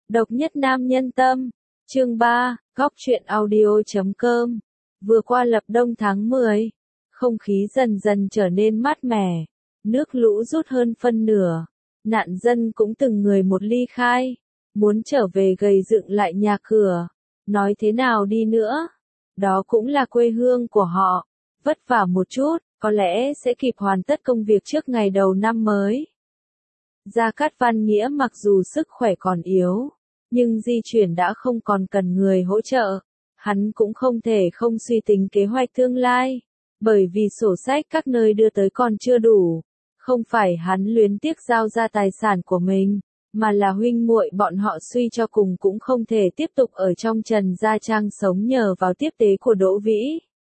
Độc nhất nam nhân tâm. Chương 3, Góc truyện audio.com. Vừa qua lập đông tháng 10, không khí dần dần trở nên mát mẻ, nước lũ rút hơn phân nửa, nạn dân cũng từng người một ly khai, muốn trở về gầy dựng lại nhà cửa. Nói thế nào đi nữa, đó cũng là quê hương của họ, vất vả một chút, có lẽ sẽ kịp hoàn tất công việc trước ngày đầu năm mới. Gia Cát Văn Nghĩa mặc dù sức khỏe còn yếu, nhưng di chuyển đã không còn cần người hỗ trợ. Hắn cũng không thể không suy tính kế hoạch tương lai, bởi vì sổ sách các nơi đưa tới còn chưa đủ. Không phải hắn luyến tiếc giao ra tài sản của mình, mà là huynh muội bọn họ suy cho cùng cũng không thể tiếp tục ở trong Trần Gia Trang sống nhờ vào tiếp tế của Đỗ Vĩ.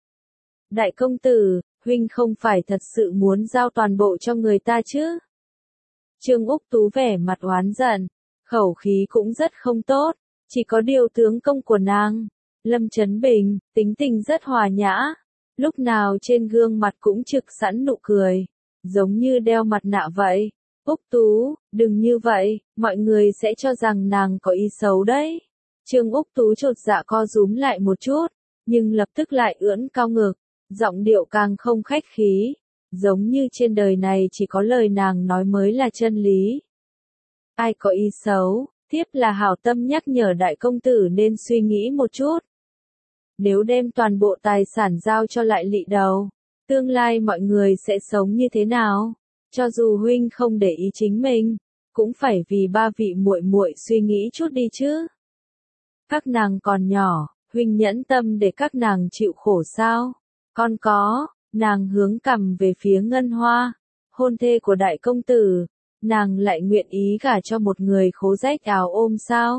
Đại công tử, huynh không phải thật sự muốn giao toàn bộ cho người ta chứ? Trương Úc Tú vẻ mặt oán giận, khẩu khí cũng rất không tốt, chỉ có điều tướng công của nàng, Lâm Chấn Bình, tính tình rất hòa nhã, lúc nào trên gương mặt cũng trực sẵn nụ cười, giống như đeo mặt nạ vậy. Úc Tú, đừng như vậy, mọi người sẽ cho rằng nàng có ý xấu đấy. Trương Úc Tú chột dạ co rúm lại một chút, nhưng lập tức lại ưỡn cao ngực, giọng điệu càng không khách khí, giống như trên đời này chỉ có lời nàng nói mới là chân lý. Ai có ý xấu, tiếp là hảo tâm nhắc nhở đại công tử nên suy nghĩ một chút. Nếu đem toàn bộ tài sản giao cho lại lị đầu, tương lai mọi người sẽ sống như thế nào? Cho dù huynh không để ý chính mình, cũng phải vì ba vị muội muội suy nghĩ chút đi chứ. Các nàng còn nhỏ, huynh nhẫn tâm để các nàng chịu khổ sao? Con có, nàng hướng cằm về phía Ngân Hoa, hôn thê của đại công tử, nàng lại nguyện ý gả cho một người khố rách áo ôm sao?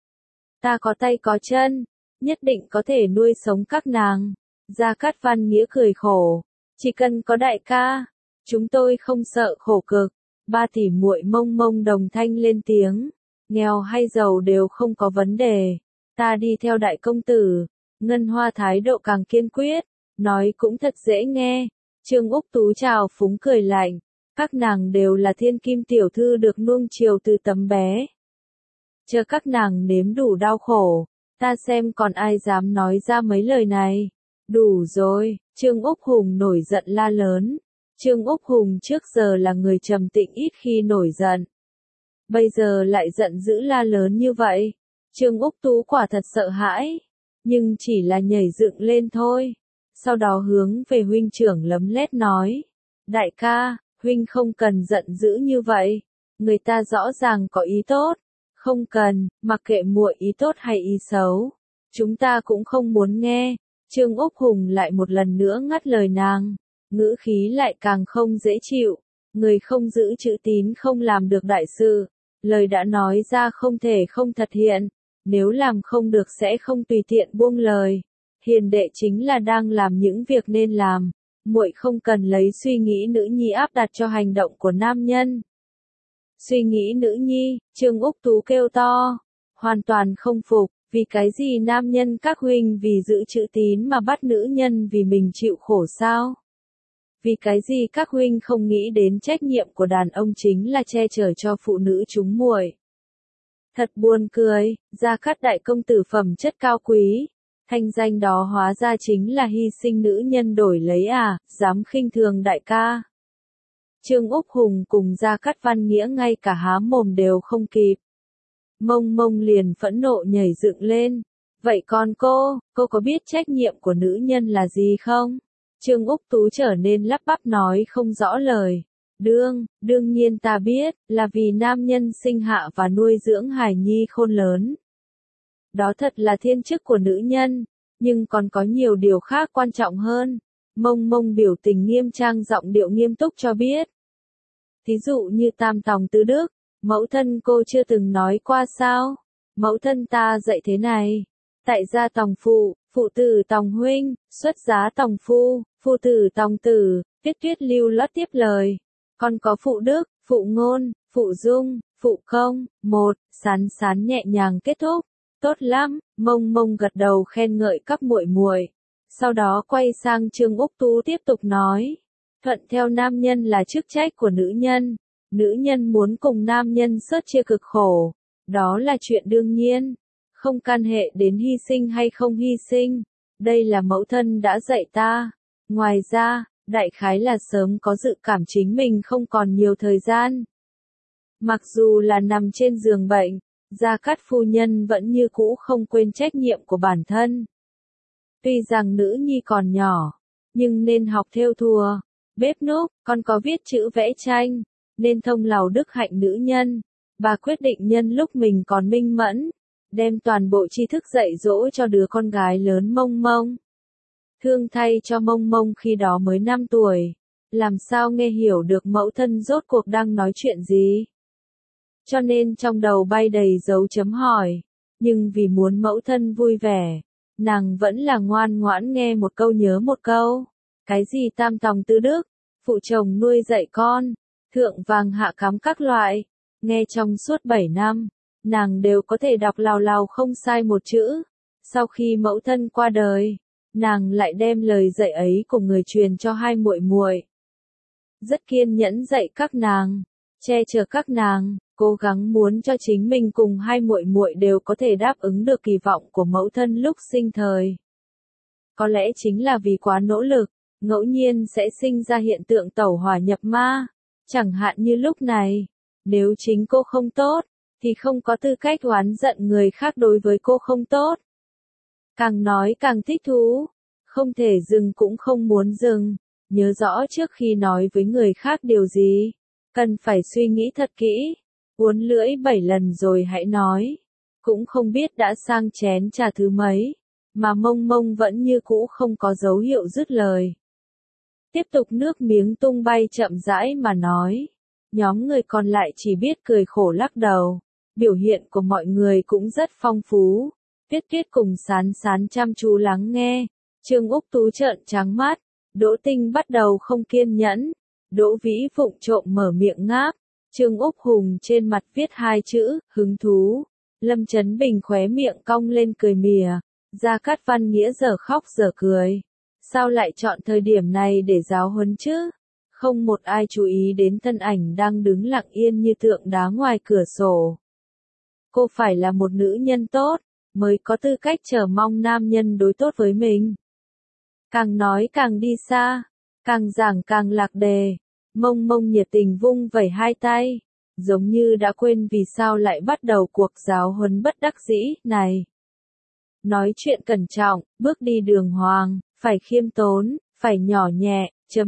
Ta có tay có chân, nhất định có thể nuôi sống các nàng. Gia Cát Văn Nghĩa cười khổ, chỉ cần có đại ca, chúng tôi không sợ khổ cực. Ba tỷ muội mông mông đồng thanh lên tiếng, nghèo hay giàu đều không có vấn đề, ta đi theo đại công tử. Ngân Hoa thái độ càng kiên quyết, nói cũng thật dễ nghe. Trương Úc Tú chào phúng cười lạnh, các nàng đều là thiên kim tiểu thư được nuông chiều từ tấm bé. Chờ các nàng nếm đủ đau khổ, ta xem còn ai dám nói ra mấy lời này. Đủ rồi, Trương Úc Hùng nổi giận la lớn. Trương Úc Hùng trước giờ là người trầm tĩnh ít khi nổi giận, bây giờ lại giận dữ la lớn như vậy. Trương Úc Tú quả thật sợ hãi, nhưng chỉ là nhảy dựng lên thôi. Sau đó hướng về huynh trưởng lấm lét nói, đại ca, huynh không cần giận dữ như vậy, người ta rõ ràng có ý tốt. Không cần, mặc kệ muội ý tốt hay ý xấu, chúng ta cũng không muốn nghe. Trương Úc Hùng lại một lần nữa ngắt lời nàng, ngữ khí lại càng không dễ chịu. Người không giữ chữ tín không làm được đại sự, lời đã nói ra không thể không thực hiện, nếu làm không được sẽ không tùy tiện buông lời. Hiền đệ chính là đang làm những việc nên làm, muội không cần lấy suy nghĩ nữ nhi áp đặt cho hành động của nam nhân. Suy nghĩ nữ nhi, Trương Úc Tú kêu to, hoàn toàn không phục, vì cái gì nam nhân các huynh vì giữ chữ tín mà bắt nữ nhân vì mình chịu khổ sao? Vì cái gì các huynh không nghĩ đến trách nhiệm của đàn ông chính là che chở cho phụ nữ chúng muội? Thật buồn cười, Gia Cát đại công tử phẩm chất cao quý, thanh danh đó hóa ra chính là hy sinh nữ nhân đổi lấy à, dám khinh thường đại ca. Trương Úc Hùng cùng Gia Cát Văn Nghĩa ngay cả há mồm đều không kịp. Mông mông liền phẫn nộ nhảy dựng lên. Vậy còn cô có biết trách nhiệm của nữ nhân là gì không? Trương Úc Tú trở nên lắp bắp nói không rõ lời. Đương nhiên ta biết, là vì nam nhân sinh hạ và nuôi dưỡng hài nhi khôn lớn. Đó thật là thiên chức của nữ nhân, nhưng còn có nhiều điều khác quan trọng hơn. Mông mông biểu tình nghiêm trang giọng điệu nghiêm túc cho biết. Thí dụ như tam tòng tứ đức, mẫu thân cô chưa từng nói qua sao? Mẫu thân ta dạy thế này. Tại gia tòng phụ, phụ tử tòng huynh, xuất giá tòng phu, phu tử tòng tử, Tuyết Tuyết lưu loát tiếp lời. Còn có phụ đức, phụ ngôn, phụ dung, phụ công, một, sán sán nhẹ nhàng kết thúc. Tốt lắm, mông mông gật đầu khen ngợi các muội muội. Sau đó quay sang Trương Úc Tú tiếp tục nói. Thuận theo nam nhân là chức trách của nữ nhân. Nữ nhân muốn cùng nam nhân sớt chia cực khổ, Đó là chuyện đương nhiên, không can hệ đến hy sinh hay không hy sinh. Đây là mẫu thân đã dạy ta. Ngoài ra, đại khái là sớm có dự cảm chính mình không còn nhiều thời gian. Mặc dù là nằm trên giường bệnh, Gia Cát phu nhân vẫn như cũ không quên trách nhiệm của bản thân. Tuy rằng nữ nhi còn nhỏ, nhưng nên học thêu thùa, bếp núc, còn có viết chữ vẽ tranh, nên thông lào đức hạnh nữ nhân. Bà quyết định nhân lúc mình còn minh mẫn, đem toàn bộ tri thức dạy dỗ cho đứa con gái lớn Mông Mông. Thương thay cho Mông Mông khi đó mới 5 tuổi, làm sao nghe hiểu được mẫu thân rốt cuộc đang nói chuyện gì. Cho nên trong đầu bay đầy dấu chấm hỏi, nhưng vì muốn mẫu thân vui vẻ, nàng vẫn là ngoan ngoãn nghe một câu nhớ một câu. Cái gì tam tòng tứ đức, phụ chồng nuôi dạy con, thượng vàng hạ cám các loại, nghe trong suốt 7 năm, nàng đều có thể đọc lào lào không sai một chữ. Sau khi mẫu thân qua đời, nàng lại đem lời dạy ấy của người truyền cho hai muội muội. Rất kiên nhẫn dạy các nàng, che chở các nàng, cố gắng muốn cho chính mình cùng hai muội muội đều có thể đáp ứng được kỳ vọng của mẫu thân lúc sinh thời. Có lẽ chính là vì quá nỗ lực, ngẫu nhiên sẽ sinh ra hiện tượng tẩu hỏa nhập ma. Chẳng hạn như lúc này, nếu chính cô không tốt, thì không có tư cách oán giận người khác đối với cô không tốt. Càng nói càng thích thú, không thể dừng cũng không muốn dừng, nhớ rõ trước khi nói với người khác điều gì, cần phải suy nghĩ thật kỹ, uốn lưỡi 7 lần rồi hãy nói. Cũng không biết đã sang chén trà thứ mấy, mà Mông Mông vẫn như cũ không có dấu hiệu dứt lời. Tiếp tục nước miếng tung bay chậm rãi mà nói. Nhóm người còn lại chỉ biết cười khổ lắc đầu. Biểu hiện của mọi người cũng rất phong phú. Tuyết Tuyết cùng Sán Sán chăm chú lắng nghe. Trương Úc Tú trợn trắng mắt. Đỗ Tinh bắt đầu không kiên nhẫn. Đỗ Vĩ vụng trộm mở miệng ngáp. Trương Úc Hùng trên mặt viết 2 chữ, hứng thú. Lâm Chấn Bình khóe miệng cong lên cười mỉa. Gia Cát Văn Nghĩa giờ khóc giờ cười. Sao lại chọn thời điểm này để giáo huấn chứ? Không một ai chú ý đến thân ảnh đang đứng lặng yên như tượng đá ngoài cửa sổ. Cô phải là một nữ nhân tốt, mới có tư cách chờ mong nam nhân đối tốt với mình. Càng nói càng đi xa, càng giảng càng lạc đề. Mông Mông nhiệt tình vung vẩy 2 tay, giống như đã quên vì sao lại bắt đầu cuộc giáo huấn bất đắc dĩ này. Nói chuyện cẩn trọng, bước đi đường hoàng, phải khiêm tốn, phải nhỏ nhẹ,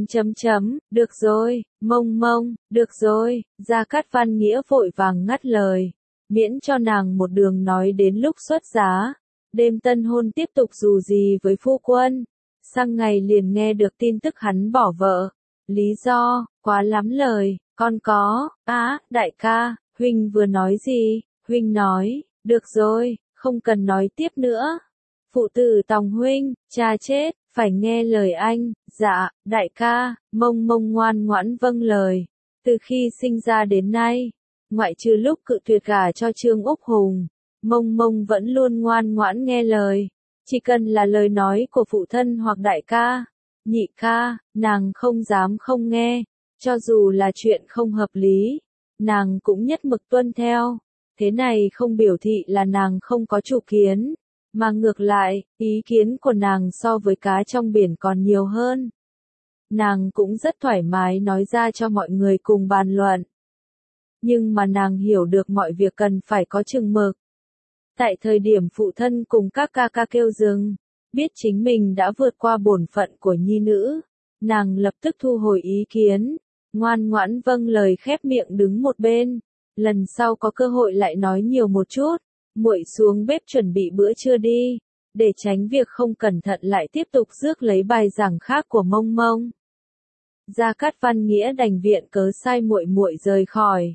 được rồi, Mông Mông, được rồi. Gia Cát Văn Nghĩa vội vàng ngắt lời, miễn cho nàng một đường nói đến lúc xuất giá. Đêm tân hôn tiếp tục dù gì với phu quân. Sang ngày liền nghe được tin tức hắn bỏ vợ. Lý do, quá lắm lời, con có, đại ca, huynh vừa nói gì? Huynh nói, được rồi, không cần nói tiếp nữa. Phụ tử Tòng huynh, cha chết, phải nghe lời anh. Dạ, đại ca. Mông Mông ngoan ngoãn vâng lời. Từ khi sinh ra đến nay, ngoại trừ lúc cự tuyệt gả cho Trương Úc Hùng, Mông Mông vẫn luôn ngoan ngoãn nghe lời. Chỉ cần là lời nói của phụ thân hoặc đại ca, nhị ca, nàng không dám không nghe. Cho dù là chuyện không hợp lý, nàng cũng nhất mực tuân theo. Thế này không biểu thị là nàng không có chủ kiến, mà ngược lại, ý kiến của nàng so với cá trong biển còn nhiều hơn. Nàng cũng rất thoải mái nói ra cho mọi người cùng bàn luận. Nhưng mà nàng hiểu được mọi việc cần phải có chừng mực. Tại thời điểm phụ thân cùng các ca ca kêu dừng, biết chính mình đã vượt qua bổn phận của nhi nữ, nàng lập tức thu hồi ý kiến, ngoan ngoãn vâng lời khép miệng đứng một bên. Lần sau có cơ hội lại nói nhiều một chút, muội xuống bếp chuẩn bị bữa trưa đi, để tránh việc không cẩn thận lại tiếp tục rước lấy bài giảng khác của Mông Mông. Gia Cát Văn Nghĩa đành viện cớ sai muội muội rời khỏi.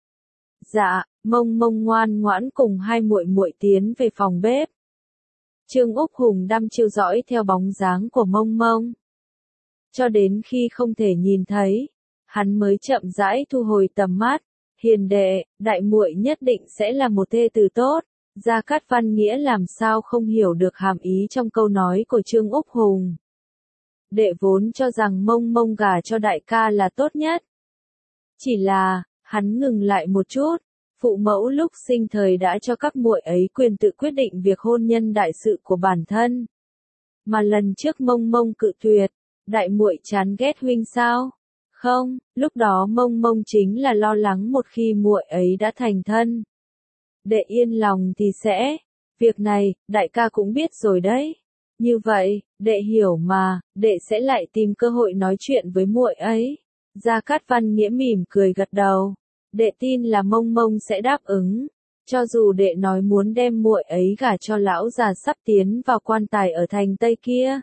Dạ, Mông Mông ngoan ngoãn cùng hai muội muội tiến về phòng bếp. Trương Úc Hùng đăm chiêu dõi theo bóng dáng của Mông Mông. Cho đến khi không thể nhìn thấy, hắn mới chậm rãi thu hồi tầm mắt. Hiền đệ, đại muội nhất định sẽ là một thê tử tốt. Gia Cát Văn Nghĩa làm sao không hiểu được hàm ý trong câu nói của Trương Úc Hùng. Đệ vốn cho rằng Mông Mông gả cho đại ca là tốt nhất. Chỉ là, hắn ngừng lại một chút, Phụ mẫu lúc sinh thời đã cho các muội ấy quyền tự quyết định việc hôn nhân đại sự của bản thân. Mà lần trước Mông Mông cự tuyệt, đại muội chán ghét huynh sao? Không, lúc đó Mông Mông chính là lo lắng một khi muội ấy đã thành thân. Đệ yên lòng thì sẽ, việc này, đại ca cũng biết rồi đấy. Như vậy, đệ hiểu mà, đệ sẽ lại tìm cơ hội nói chuyện với muội ấy. Gia Cát Văn Nghĩa mỉm cười gật đầu. Đệ tin là Mông Mông sẽ đáp ứng. Cho dù đệ nói muốn đem muội ấy gả cho lão già sắp tiến vào quan tài ở thành Tây kia.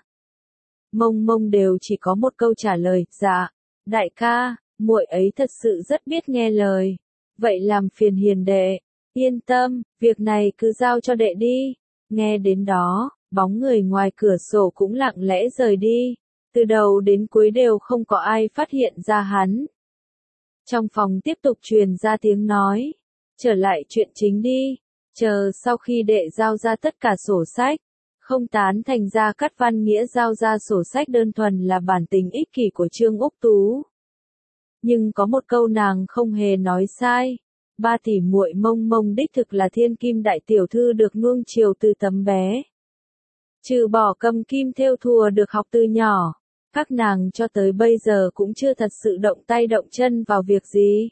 Mông Mông đều chỉ có một câu trả lời, dạ, đại ca, muội ấy thật sự rất biết nghe lời. Vậy làm phiền hiền đệ, yên tâm, việc này cứ giao cho đệ đi. Nghe đến đó, bóng người ngoài cửa sổ cũng lặng lẽ rời đi. Từ đầu đến cuối đều không có ai phát hiện ra hắn. Trong phòng tiếp tục truyền ra tiếng nói. Trở lại chuyện chính đi. Chờ sau khi đệ giao ra tất cả sổ sách. Không tán thành Gia Cát Văn Nghĩa giao ra sổ sách đơn thuần là bản tính ích kỷ của Trương Úc Tú. Nhưng có một câu nàng không hề nói sai. Ba tỷ muội Mông Mông đích thực là thiên kim đại tiểu thư được nuông chiều từ tấm bé. Trừ bỏ cầm kim thêu thùa được học từ nhỏ, các nàng cho tới bây giờ cũng chưa thật sự động tay động chân vào việc gì.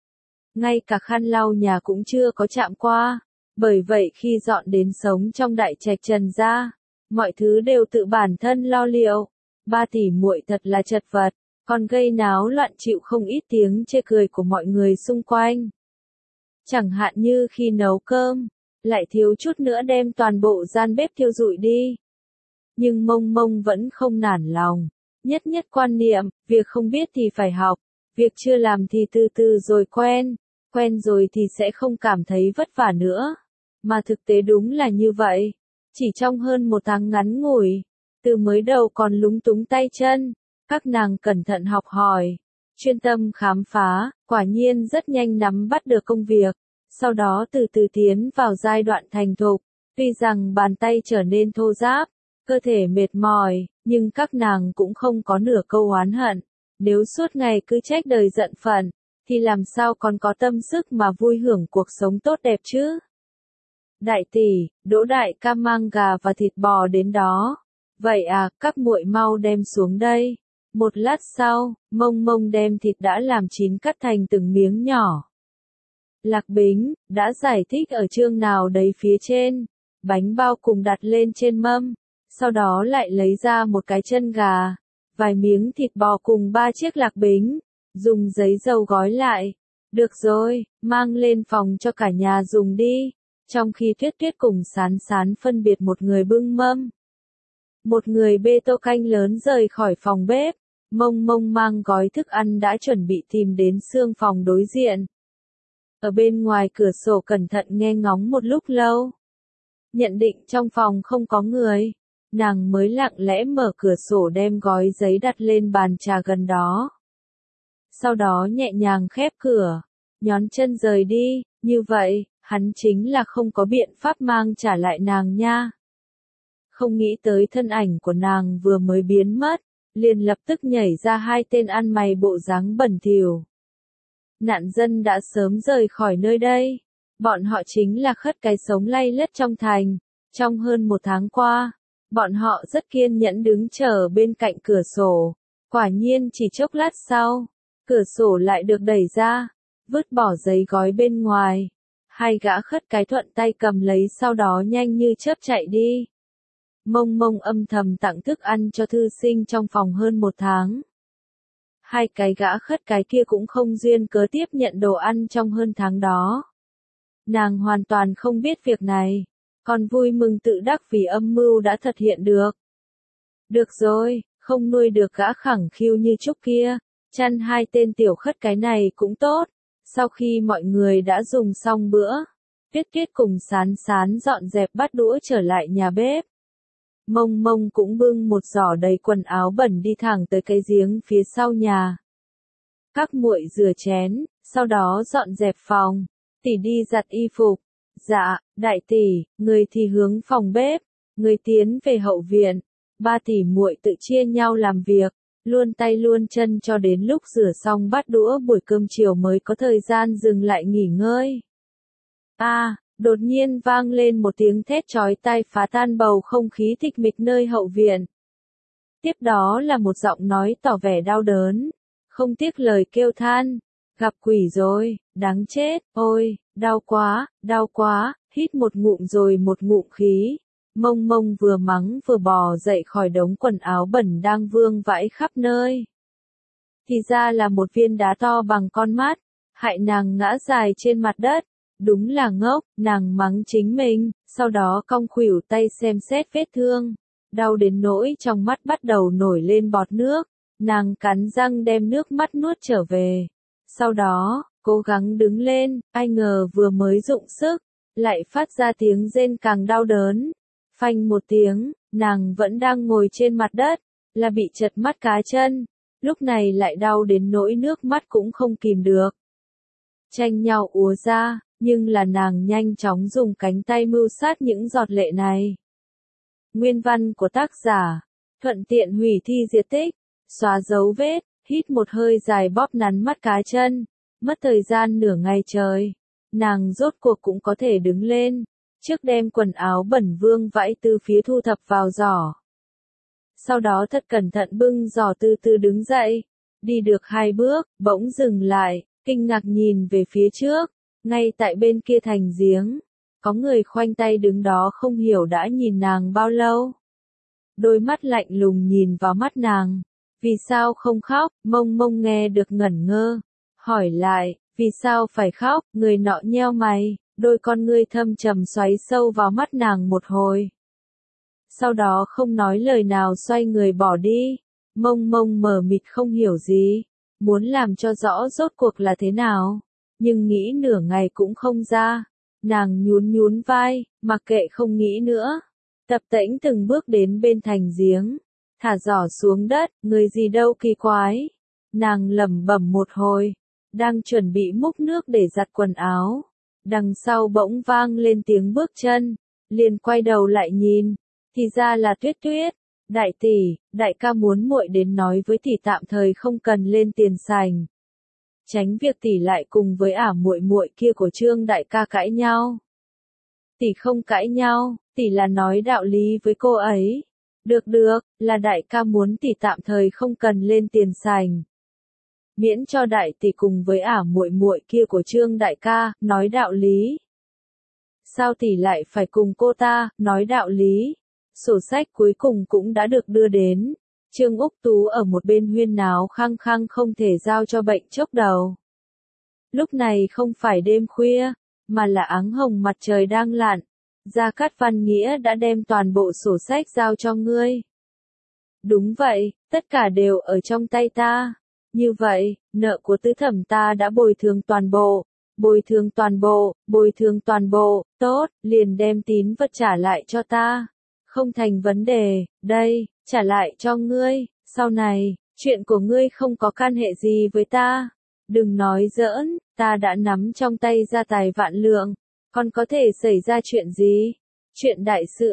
Ngay cả khăn lau nhà cũng chưa có chạm qua, bởi vậy khi dọn đến sống trong đại trạch Trần gia, mọi thứ đều tự bản thân lo liệu. Ba tỷ muội thật là chật vật, còn gây náo loạn chịu không ít tiếng chê cười của mọi người xung quanh. Chẳng hạn như khi nấu cơm, lại thiếu chút nữa đem toàn bộ gian bếp thiêu rụi đi. Nhưng Mông Mông vẫn không nản lòng, nhất nhất quan niệm, việc không biết thì phải học, việc chưa làm thì từ từ rồi quen rồi thì sẽ không cảm thấy vất vả nữa. Mà thực tế đúng là như vậy, chỉ trong hơn một tháng ngắn ngủi, từ mới đầu còn lúng túng tay chân, các nàng cẩn thận học hỏi, chuyên tâm khám phá, quả nhiên rất nhanh nắm bắt được công việc, sau đó từ từ tiến vào giai đoạn thành thục. Tuy rằng bàn tay trở nên thô ráp, cơ thể mệt mỏi, nhưng các nàng cũng không có nửa câu oán hận. Nếu suốt ngày cứ trách đời giận phận, thì làm sao còn có tâm sức mà vui hưởng cuộc sống tốt đẹp chứ? Đại tỷ, Đỗ đại ca mang gà và thịt bò đến đó. Vậy à, các muội mau đem xuống đây. Một lát sau, Mông Mông đem thịt đã làm chín cắt thành từng miếng nhỏ. Lạc Bính đã giải thích ở chương nào đấy phía trên. Bánh bao cùng đặt lên trên mâm, sau đó lại lấy ra một cái chân gà, vài miếng thịt bò cùng 3 chiếc lạc bính, dùng giấy dầu gói lại. Được rồi, mang lên phòng cho cả nhà dùng đi. Trong khi Tuyết Tuyết cùng Sán Sán phân biệt một người bưng mâm, một người bê tô canh lớn rời khỏi phòng bếp, Mông Mông mang gói thức ăn đã chuẩn bị tìm đến xương phòng đối diện. Ở bên ngoài cửa sổ cẩn thận nghe ngóng một lúc lâu. Nhận định trong phòng không có người, nàng mới lặng lẽ mở cửa sổ đem gói giấy đặt lên bàn trà gần đó. Sau đó nhẹ nhàng khép cửa, nhón chân rời đi, như vậy, hắn chính là không có biện pháp mang trả lại nàng nha. Không nghĩ tới thân ảnh của nàng vừa mới biến mất, liền lập tức nhảy ra 2 tên ăn mày bộ dáng bẩn thỉu. Nạn dân đã sớm rời khỏi nơi đây. Bọn họ chính là khất cái sống lay lất trong thành. Trong hơn 1 tháng qua, bọn họ rất kiên nhẫn đứng chờ bên cạnh cửa sổ. Quả nhiên chỉ chốc lát sau, cửa sổ lại được đẩy ra, vứt bỏ giấy gói bên ngoài. 2 gã khất cái thuận tay cầm lấy sau đó nhanh như chớp chạy đi. Mông Mông âm thầm tặng thức ăn cho thư sinh trong phòng hơn 1 tháng. 2 cái gã khất cái kia cũng không duyên cớ tiếp nhận đồ ăn trong hơn tháng đó. Nàng hoàn toàn không biết việc này, còn vui mừng tự đắc vì âm mưu đã thực hiện được. Được rồi, không nuôi được gã khẳng khiu như Trúc kia, chăn 2 tên tiểu khất cái này cũng tốt. Sau khi mọi người đã dùng xong bữa, Tuyết Tuyết cùng Sán Sán dọn dẹp bát đũa trở lại nhà bếp. Mông Mông cũng bưng một giỏ đầy quần áo bẩn đi thẳng tới cái giếng phía sau nhà. Các muội rửa chén, sau đó dọn dẹp phòng. Tỷ đi giặt y phục. Dạ, đại tỷ, người thì hướng phòng bếp, người tiến về hậu viện. 3 tỷ muội tự chia nhau làm việc, luôn tay luôn chân cho đến lúc rửa xong bát đũa buổi cơm chiều mới có thời gian dừng lại nghỉ ngơi. Đột nhiên vang lên một tiếng thét chói tai phá tan bầu không khí tịch mịch nơi hậu viện. Tiếp đó là một giọng nói tỏ vẻ đau đớn, không tiếc lời kêu than, gặp quỷ rồi, đáng chết, ôi, đau quá, hít một ngụm rồi một ngụm khí. Mông Mông vừa mắng vừa bò dậy khỏi đống quần áo bẩn đang vương vãi khắp nơi. Thì ra là một viên đá to bằng con mắt, hại nàng ngã dài trên mặt đất. Đúng là ngốc, nàng mắng chính mình, sau đó cong khuỷu tay xem xét vết thương. Đau đến nỗi trong mắt bắt đầu nổi lên bọt nước, nàng cắn răng đem nước mắt nuốt trở về. Sau đó, cố gắng đứng lên, ai ngờ vừa mới dụng sức, lại phát ra tiếng rên càng đau đớn. Phanh một tiếng, nàng vẫn đang ngồi trên mặt đất, là bị trật mắt cá chân, lúc này lại đau đến nỗi nước mắt cũng không kìm được. Tranh nhau ùa ra, nhưng là nàng nhanh chóng dùng cánh tay mưu sát những giọt lệ này. Nguyên văn của tác giả, thuận tiện hủy thi diệt tích, xóa dấu vết, hít một hơi dài bóp nắn mắt cá chân, mất thời gian nửa ngày trời, nàng rốt cuộc cũng có thể đứng lên, trước đem quần áo bẩn vương vãi từ phía thu thập vào giỏ. Sau đó thật cẩn thận bưng giỏ từ từ đứng dậy, đi được 2 bước, bỗng dừng lại, kinh ngạc nhìn về phía trước, ngay tại bên kia thành giếng, có người khoanh tay đứng đó không hiểu đã nhìn nàng bao lâu. Đôi mắt lạnh lùng nhìn vào mắt nàng, vì sao không khóc, Mông Mông nghe được ngẩn ngơ, hỏi lại, vì sao phải khóc, người nọ nheo mày, đôi con ngươi thâm trầm xoáy sâu vào mắt nàng một hồi. Sau đó không nói lời nào xoay người bỏ đi, Mông Mông mờ mịt không hiểu gì, muốn làm cho rõ rốt cuộc là thế nào, nhưng nghĩ nửa ngày cũng không ra, nàng nhún vai, mặc kệ không nghĩ nữa, tập tễnh từng bước đến bên thành giếng, thả giỏ xuống đất, người gì đâu kỳ quái, nàng lẩm bẩm một hồi, đang chuẩn bị múc nước để giặt quần áo, đằng sau bỗng vang lên tiếng bước chân, liền quay đầu lại nhìn, thì ra là Tuyết Tuyết. Đại tỷ, đại ca muốn muội đến nói với tỷ tạm thời không cần lên tiền sành. Tránh việc tỷ lại cùng với muội muội kia của Trương đại ca cãi nhau. Tỷ không cãi nhau, tỷ là nói đạo lý với cô ấy. Được, là đại ca muốn tỷ tạm thời không cần lên tiền sành. Miễn cho đại tỷ cùng với muội muội kia của Trương đại ca nói đạo lý. Sao tỷ lại phải cùng cô ta nói đạo lý? Sổ sách cuối cùng cũng đã được đưa đến. Trương Úc Tú ở một bên huyên náo khăng khăng không thể giao cho bệnh chốc đầu. Lúc này không phải đêm khuya, mà là áng hồng mặt trời đang lặn. Gia Cát Văn Nghĩa đã đem toàn bộ sổ sách giao cho ngươi. Đúng vậy, tất cả đều ở trong tay ta. Như vậy, nợ của tứ thẩm ta đã bồi thường toàn bộ. Bồi thường toàn bộ, tốt, liền đem tín vật trả lại cho ta. Không thành vấn đề, đây, trả lại cho ngươi, sau này, chuyện của ngươi không có can hệ gì với ta. Đừng nói giỡn, ta đã nắm trong tay gia tài vạn lượng, còn có thể xảy ra chuyện gì? Chuyện đại sự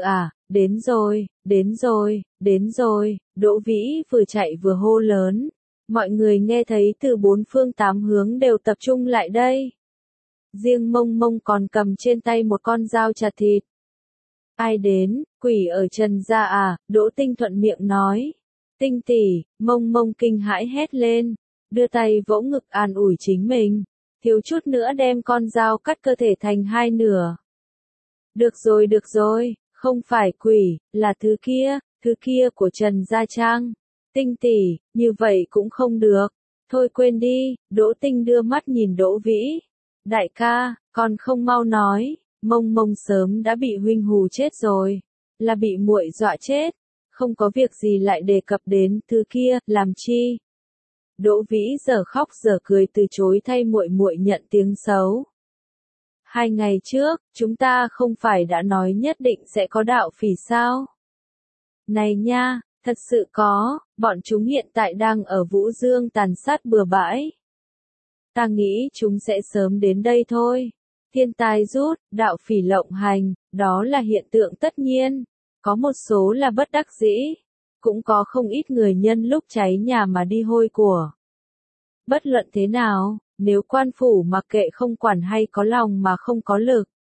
đến rồi, Đỗ Vĩ vừa chạy vừa hô lớn. Mọi người nghe thấy từ 4 phương 8 hướng đều tập trung lại đây. Riêng Mông Mông còn cầm trên tay một con dao chặt thịt. Ai đến, quỷ ở Trần gia Đỗ Tinh thuận miệng nói. Tinh tỷ, Mông Mông kinh hãi hét lên, đưa tay vỗ ngực an ủi chính mình, thiếu chút nữa đem con dao cắt cơ thể thành 2 nửa. Được rồi, không phải quỷ, là thứ kia của Trần Gia Trang. Tinh tỷ, như vậy cũng không được. Thôi quên đi, Đỗ Tinh đưa mắt nhìn Đỗ Vĩ. Đại ca, còn không mau nói. Mông Mông sớm đã bị huynh hù chết rồi, là bị muội dọa chết, không có việc gì lại đề cập đến thứ kia, làm chi? Đỗ Vĩ giờ khóc giờ cười từ chối thay muội muội nhận tiếng xấu. 2 ngày trước, chúng ta không phải đã nói nhất định sẽ có đạo phỉ sao? Này nha, thật sự có, bọn chúng hiện tại đang ở Vũ Dương tàn sát bừa bãi. Ta nghĩ chúng sẽ sớm đến đây thôi. Thiên tai rút, đạo phỉ lộng hành, đó là hiện tượng tất nhiên. Có một số là bất đắc dĩ, cũng có không ít người nhân lúc cháy nhà mà đi hôi của. Bất luận thế nào, nếu quan phủ mặc kệ không quản hay có lòng mà không có lực,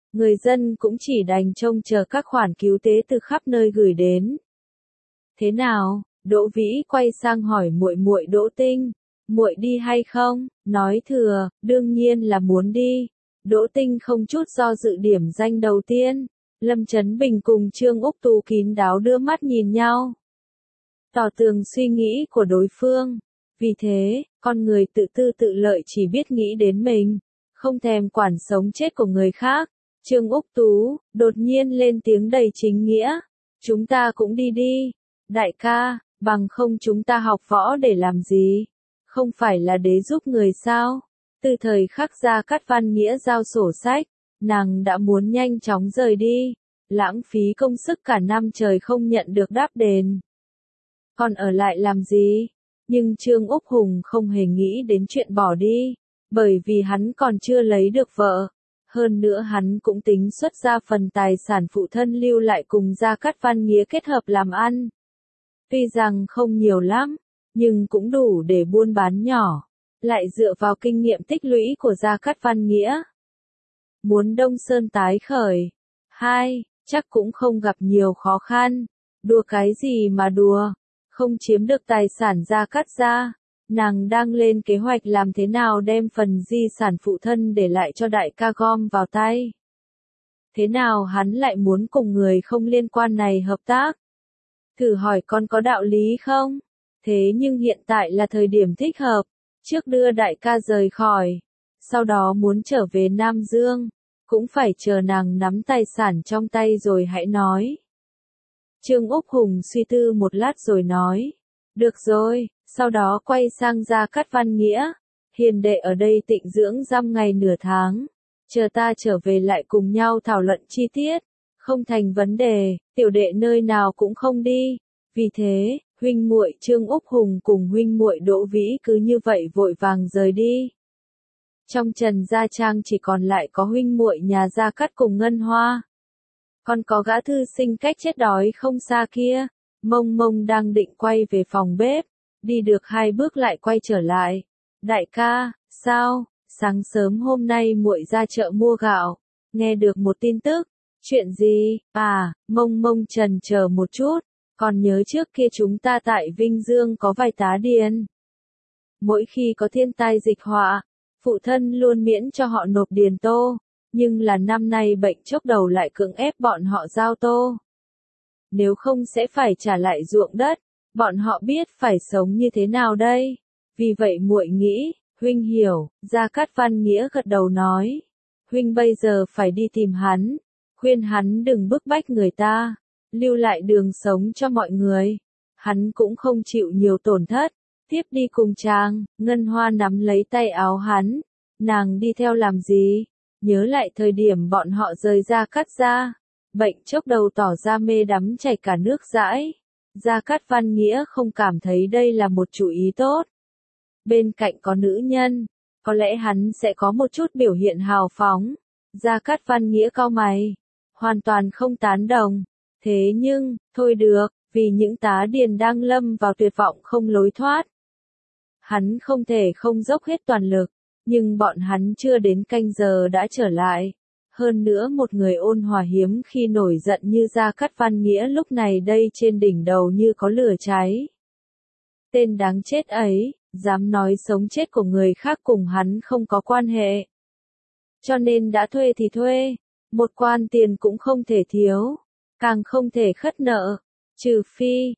người dân cũng chỉ đành trông chờ các khoản cứu tế từ khắp nơi gửi đến. Thế nào? Đỗ Vĩ quay sang hỏi muội muội Đỗ Tinh, muội đi hay không? Nói thừa, đương nhiên là muốn đi. Đỗ Tinh không chút do dự điểm danh đầu tiên. Lâm Chấn Bình cùng Trương Úc Tú kín đáo đưa mắt nhìn nhau, tỏ tường suy nghĩ của đối phương. Vì thế, con người tự tư tự lợi chỉ biết nghĩ đến mình, không thèm quản sống chết của người khác. Trương Úc Tú đột nhiên lên tiếng đầy chính nghĩa, chúng ta cũng đi đi. Đại ca, bằng không chúng ta học võ để làm gì? Không phải là để giúp người sao? Từ thời khắc Gia Cát Văn Nghĩa giao sổ sách, nàng đã muốn nhanh chóng rời đi, lãng phí công sức cả năm trời không nhận được đáp đền. Còn ở lại làm gì? Nhưng Trương Úc Hùng không hề nghĩ đến chuyện bỏ đi, bởi vì hắn còn chưa lấy được vợ. Hơn nữa hắn cũng tính xuất ra phần tài sản phụ thân lưu lại cùng Gia Cát Văn Nghĩa kết hợp làm ăn. Tuy rằng không nhiều lắm, nhưng cũng đủ để buôn bán nhỏ, lại dựa vào kinh nghiệm tích lũy của Gia Cát Văn Nghĩa. Muốn Đông Sơn tái khởi, chắc cũng không gặp nhiều khó khăn. Đùa cái gì mà đùa, không chiếm được tài sản Gia Cát gia, nàng đang lên kế hoạch làm thế nào đem phần di sản phụ thân để lại cho đại ca gom vào tay. Thế nào hắn lại muốn cùng người không liên quan này hợp tác? Thử hỏi con có đạo lý không? Thế nhưng hiện tại là thời điểm thích hợp, trước đưa đại ca rời khỏi, sau đó muốn trở về Nam Dương, cũng phải chờ nàng nắm tài sản trong tay rồi hãy nói. Trương Úc Hùng suy tư một lát rồi nói, được rồi, sau đó quay sang Gia Cát Văn Nghĩa, hiền đệ ở đây tịnh dưỡng dăm ngày nửa tháng, chờ ta trở về lại cùng nhau thảo luận chi tiết, không thành vấn đề, tiểu đệ nơi nào cũng không đi. Vì thế, huynh muội Trương Úc Hùng cùng huynh muội Đỗ Vĩ cứ như vậy vội vàng rời đi. Trong Trần Gia Trang chỉ còn lại có huynh muội nhà Gia Cát cùng Ngân Hoa. Còn có gã thư sinh cách chết đói không xa kia, Mông Mông đang định quay về phòng bếp, đi được 2 bước lại quay trở lại. Đại ca, sao? Sáng sớm hôm nay muội ra chợ mua gạo, nghe được một tin tức. Chuyện gì? À, Mông Mông chần chờ một chút, còn nhớ trước kia chúng ta tại Vinh Dương có vài tá điền. Mỗi khi có thiên tai dịch họa, phụ thân luôn miễn cho họ nộp điền tô, nhưng là năm nay bệnh chốc đầu lại cưỡng ép bọn họ giao tô. Nếu không sẽ phải trả lại ruộng đất, bọn họ biết phải sống như thế nào đây? Vì vậy muội nghĩ, huynh hiểu. Gia Cát Văn Nghĩa gật đầu nói, huynh bây giờ phải đi tìm hắn, khuyên hắn đừng bức bách người ta, lưu lại đường sống cho mọi người. Hắn cũng không chịu nhiều tổn thất. Tiếp đi cùng chàng. Ngân Hoa nắm lấy tay áo hắn, nàng đi theo làm gì? Nhớ lại thời điểm bọn họ rời Gia Cát gia, bệnh chốc đầu tỏ ra mê đắm chảy cả nước dãi. Gia Cát Văn Nghĩa không cảm thấy đây là một chủ ý tốt. Bên cạnh có nữ nhân, có lẽ hắn sẽ có một chút biểu hiện hào phóng. Gia Cát Văn Nghĩa cau mày, hoàn toàn không tán đồng. Thế nhưng, thôi được, vì những tá điền đang lâm vào tuyệt vọng không lối thoát. Hắn không thể không dốc hết toàn lực, nhưng bọn hắn chưa đến canh giờ đã trở lại. Hơn nữa một người ôn hòa hiếm khi nổi giận như Gia Cát Văn Nghĩa lúc này đây trên đỉnh đầu như có lửa cháy. Tên đáng chết ấy, dám nói sống chết của người khác cùng hắn không có quan hệ. Cho nên đã thuê thì thuê, một quan tiền cũng không thể thiếu, càng không thể khất nợ. Trừ phi,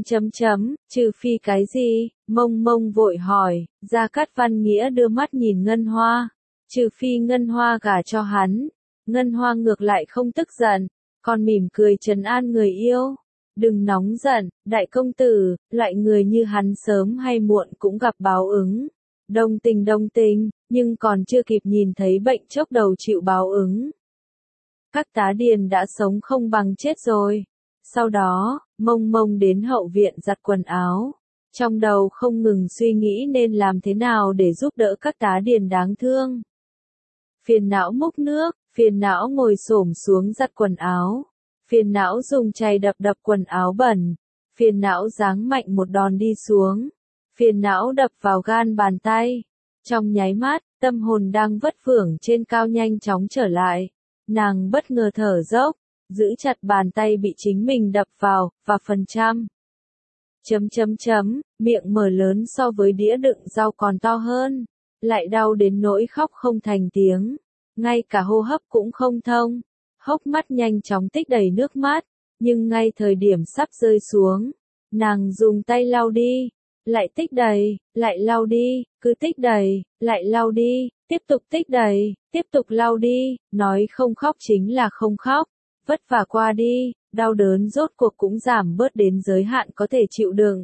trừ phi cái gì? Mông Mông vội hỏi. Gia Cát Văn Nghĩa đưa mắt nhìn Ngân Hoa. Trừ phi Ngân Hoa gả cho hắn. Ngân Hoa ngược lại không tức giận, còn mỉm cười trấn an người yêu. Đừng nóng giận, đại công tử, loại người như hắn sớm hay muộn cũng gặp báo ứng. Đồng tình, nhưng còn chưa kịp nhìn thấy bệnh chốc đầu chịu báo ứng. Các tá điền đã sống không bằng chết rồi. Sau đó, Mông Mông đến hậu viện giặt quần áo. Trong đầu không ngừng suy nghĩ nên làm thế nào để giúp đỡ các tá điền đáng thương. Phiền não múc nước, phiền não ngồi xổm xuống giặt quần áo. Phiền não dùng chày đập quần áo bẩn. Phiền não giáng mạnh một đòn đi xuống. Phiền não đập vào gan bàn tay. Trong nháy mắt, tâm hồn đang vất vưởng trên cao nhanh chóng trở lại. Nàng bất ngờ thở dốc, giữ chặt bàn tay bị chính mình đập vào, và phần trăm. Miệng mở lớn so với đĩa đựng rau còn to hơn, lại đau đến nỗi khóc không thành tiếng, ngay cả hô hấp cũng không thông, hốc mắt nhanh chóng tích đầy nước mắt, nhưng ngay thời điểm sắp rơi xuống, nàng dùng tay lau đi, lại tích đầy, lại lau đi, cứ tích đầy, lại lau đi, tiếp tục tích đầy, tiếp tục lau đi, nói không khóc chính là không khóc, vất vả qua đi, đau đớn rốt cuộc cũng giảm bớt đến giới hạn có thể chịu đựng.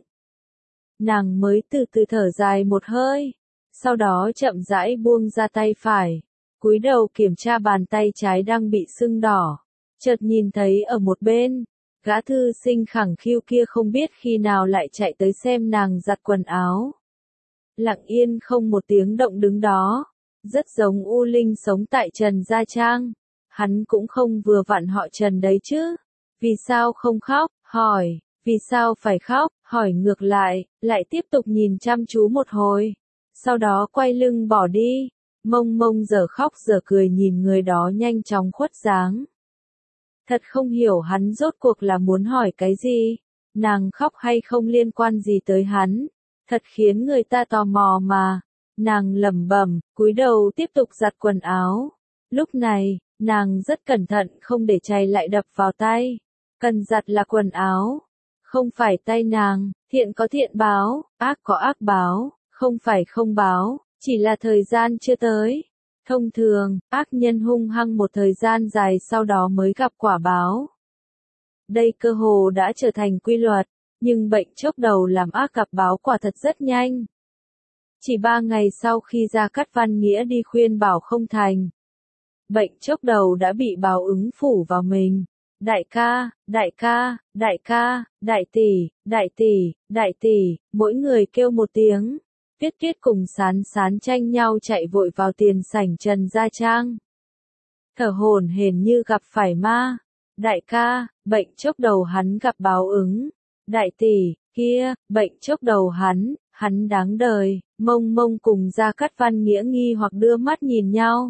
Nàng mới từ từ thở dài một hơi, sau đó chậm rãi buông ra tay phải, cúi đầu kiểm tra bàn tay trái đang bị sưng đỏ, chợt nhìn thấy ở một bên, gã thư sinh khẳng khiu kia không biết khi nào lại chạy tới xem nàng giặt quần áo. Lặng yên không một tiếng động đứng đó, rất giống U Linh sống tại Trần Gia Trang. Hắn cũng không vừa vặn họ Trần đấy chứ. Vì sao không khóc? Hỏi. Vì sao phải khóc? Hỏi ngược lại, lại tiếp tục nhìn chăm chú một hồi. Sau đó quay lưng bỏ đi. Mông mông giờ khóc giờ cười nhìn người đó nhanh chóng khuất dáng. Thật không hiểu hắn rốt cuộc là muốn hỏi cái gì. Nàng khóc hay không liên quan gì tới hắn. Thật khiến người ta tò mò mà. Nàng lẩm bẩm, cúi đầu tiếp tục giặt quần áo. Lúc này, nàng rất cẩn thận không để chày lại đập vào tay. Cần giặt là quần áo, không phải tay nàng, thiện có thiện báo, ác có ác báo, không phải không báo, chỉ là thời gian chưa tới. Thông thường, ác nhân hung hăng một thời gian dài sau đó mới gặp quả báo. Đây cơ hồ đã trở thành quy luật, nhưng bệnh chốc đầu làm ác gặp báo quả thật rất nhanh. Chỉ 3 ngày sau khi Gia Cát Văn Nghĩa đi khuyên bảo không thành, bệnh chốc đầu đã bị báo ứng phủ vào mình. Đại ca, đại ca, đại ca, đại tỷ, đại tỷ, đại tỷ, mỗi người kêu một tiếng. Tuyết Tuyết cùng Sán Sán tranh nhau chạy vội vào tiền sảnh Trần Gia Trang. Thở hổn hển như gặp phải ma. Đại ca, bệnh chốc đầu hắn gặp báo ứng. Đại tỷ, kia, bệnh chốc đầu hắn đáng đời. Mông mông cùng Gia Cát Văn Nghĩa nghi hoặc đưa mắt nhìn nhau.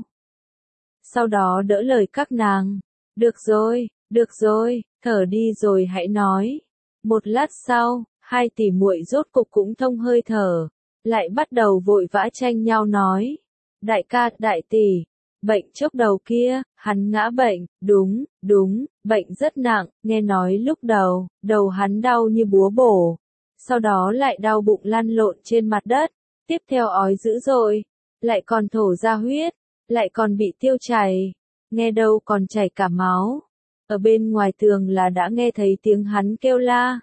Sau đó đỡ lời các nàng. Được rồi, thở đi rồi hãy nói. Một lát sau, hai tỷ muội rốt cục cũng thông hơi thở, lại bắt đầu vội vã tranh nhau nói. Đại ca, đại tỷ, bệnh chốc đầu kia, hắn ngã bệnh, đúng, bệnh rất nặng, nghe nói lúc đầu hắn đau như búa bổ, sau đó lại đau bụng lăn lộn trên mặt đất, tiếp theo ói dữ dội, lại còn thổ ra huyết, lại còn bị tiêu chảy, nghe đâu còn chảy cả máu. Ở bên ngoài tường là đã nghe thấy tiếng hắn kêu la.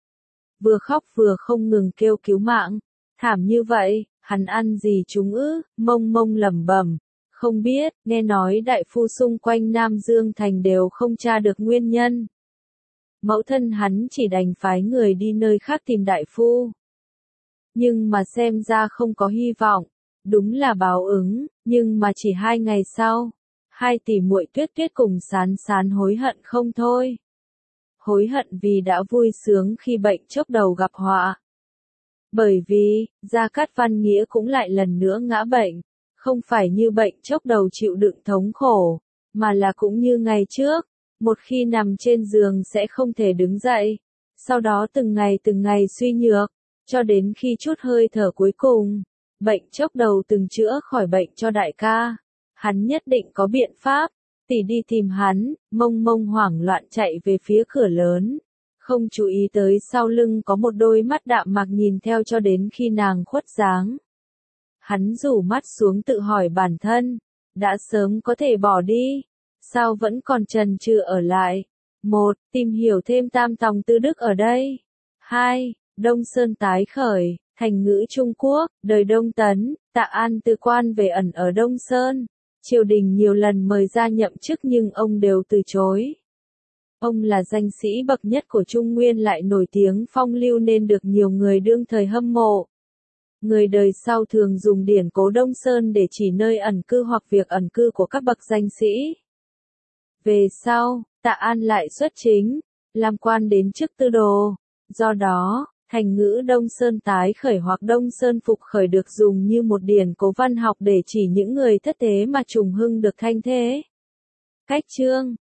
Vừa khóc vừa không ngừng kêu cứu mạng. Thảm như vậy, hắn ăn gì chúng ư? Mông mông lẩm bẩm. Không biết, nghe nói đại phu xung quanh Nam Dương Thành đều không tra được nguyên nhân. Mẫu thân hắn chỉ đành phái người đi nơi khác tìm đại phu. Nhưng mà xem ra không có hy vọng. Đúng là báo ứng, nhưng mà chỉ 2 ngày sau. Hai tỷ muội Tuyết Tuyết cùng Sán Sán hối hận không thôi. Hối hận vì đã vui sướng khi bệnh chốc đầu gặp họa. Bởi vì, Gia Cát Văn Nghĩa cũng lại lần nữa ngã bệnh, không phải như bệnh chốc đầu chịu đựng thống khổ, mà là cũng như ngày trước, một khi nằm trên giường sẽ không thể đứng dậy, sau đó từng ngày suy nhược, cho đến khi chút hơi thở cuối cùng, bệnh chốc đầu từng chữa khỏi bệnh cho đại ca. Hắn nhất định có biện pháp. Tỷ đi tìm hắn. Mông mông hoảng loạn chạy về phía cửa lớn, không chú ý tới sau lưng có một đôi mắt đạm mạc nhìn theo cho đến khi nàng khuất dáng. Hắn rủ mắt xuống tự hỏi bản thân, đã sớm có thể bỏ đi, sao vẫn còn chần chừ ở lại? 1. Tìm hiểu thêm Tam Tòng Tư Đức ở đây. 2. Đông Sơn tái khởi, thành ngữ Trung Quốc, đời Đông Tấn, Tạ An từ quan về ẩn ở Đông Sơn. Triều đình nhiều lần mời ra nhậm chức nhưng ông đều từ chối. Ông là danh sĩ bậc nhất của Trung Nguyên lại nổi tiếng phong lưu nên được nhiều người đương thời hâm mộ. Người đời sau thường dùng điển cố Đông Sơn để chỉ nơi ẩn cư hoặc việc ẩn cư của các bậc danh sĩ. Về sau, Tạ An lại xuất chính, làm quan đến chức tư đồ. Do đó, thành ngữ Đông Sơn tái khởi hoặc Đông Sơn phục khởi được dùng như một điển cố văn học để chỉ những người thất thế mà trùng hưng được thanh thế. Cách chương